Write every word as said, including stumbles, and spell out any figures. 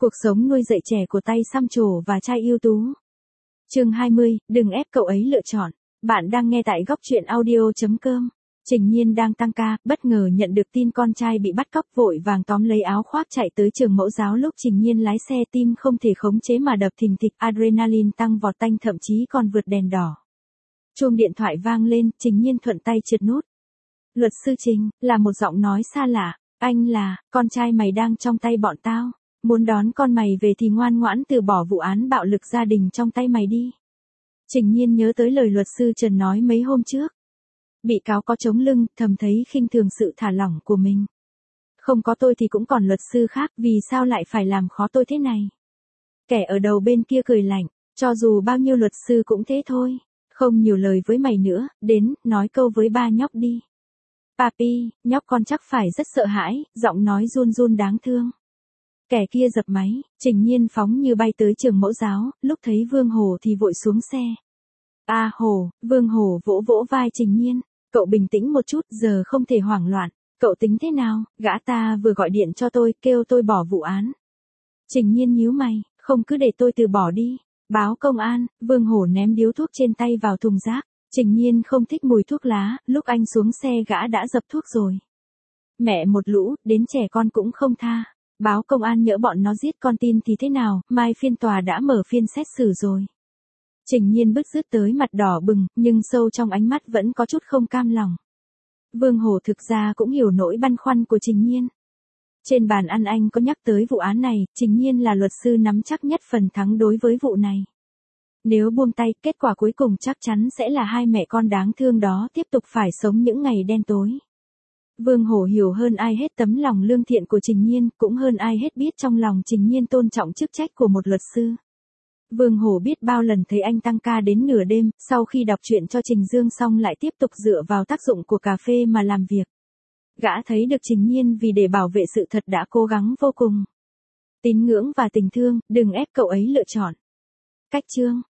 Cuộc sống nuôi dạy trẻ của tay xăm trổ và trai ưu tú. Chương hai mươi, đừng ép cậu ấy lựa chọn. Bạn đang nghe tại góc truyện audio chấm com. Trình Nhiên đang tăng ca, bất ngờ nhận được tin con trai bị bắt cóc, vội vàng tóm lấy áo khoác chạy tới trường mẫu giáo. Lúc Trình Nhiên lái xe, tim không thể khống chế mà đập thình thịch, adrenaline tăng vọt tanh, thậm chí còn vượt đèn đỏ. Chuông điện thoại vang lên, Trình Nhiên thuận tay trượt nút. Luật sư Trình, là một giọng nói xa lạ. Anh là, con trai mày đang trong tay bọn tao. Muốn đón con mày về thì ngoan ngoãn từ bỏ vụ án bạo lực gia đình trong tay mày đi. Trình Nhiên nhớ tới lời luật sư Trần nói mấy hôm trước. Bị cáo có chống lưng, thầm thấy khinh thường sự thả lỏng của mình. Không có tôi thì cũng còn luật sư khác, vì sao lại phải làm khó tôi thế này? Kẻ ở đầu bên kia cười lạnh, cho dù bao nhiêu luật sư cũng thế thôi. Không nhiều lời với mày nữa, đến, nói câu với ba nhóc đi. Papi, nhóc con chắc phải rất sợ hãi, giọng nói run run đáng thương. Kẻ kia dập máy, Trình Nhiên phóng như bay tới trường mẫu giáo, lúc thấy Vương Hổ thì vội xuống xe. A à, Hổ, Vương Hổ vỗ vỗ vai Trình Nhiên, cậu bình tĩnh một chút, giờ không thể hoảng loạn, cậu tính thế nào, gã ta vừa gọi điện cho tôi, kêu tôi bỏ vụ án. Trình Nhiên nhíu mày, không cứ để tôi từ bỏ đi, báo công an. Vương Hổ ném điếu thuốc trên tay vào thùng rác. Trình Nhiên không thích mùi thuốc lá, lúc anh xuống xe gã đã dập thuốc rồi. Mẹ một lũ, đến trẻ con cũng không tha. Báo công an nhỡ bọn nó giết con tin thì thế nào, mai phiên tòa đã mở phiên xét xử rồi. Trình Nhiên bứt rứt tới mặt đỏ bừng, nhưng sâu trong ánh mắt vẫn có chút không cam lòng. Vương Hổ thực ra cũng hiểu nỗi băn khoăn của Trình Nhiên. Trên bàn ăn anh có nhắc tới vụ án này, Trình Nhiên là luật sư nắm chắc nhất phần thắng đối với vụ này. Nếu buông tay, kết quả cuối cùng chắc chắn sẽ là hai mẹ con đáng thương đó tiếp tục phải sống những ngày đen tối. Vương Hổ hiểu hơn ai hết tấm lòng lương thiện của Trình Nhiên, cũng hơn ai hết biết trong lòng Trình Nhiên tôn trọng chức trách của một luật sư. Vương Hổ biết bao lần thấy anh tăng ca đến nửa đêm, sau khi đọc truyện cho Trình Dương xong lại tiếp tục dựa vào tác dụng của cà phê mà làm việc. Gã thấy được Trình Nhiên vì để bảo vệ sự thật đã cố gắng vô cùng. Tín ngưỡng và tình thương, đừng ép cậu ấy lựa chọn. Cách chương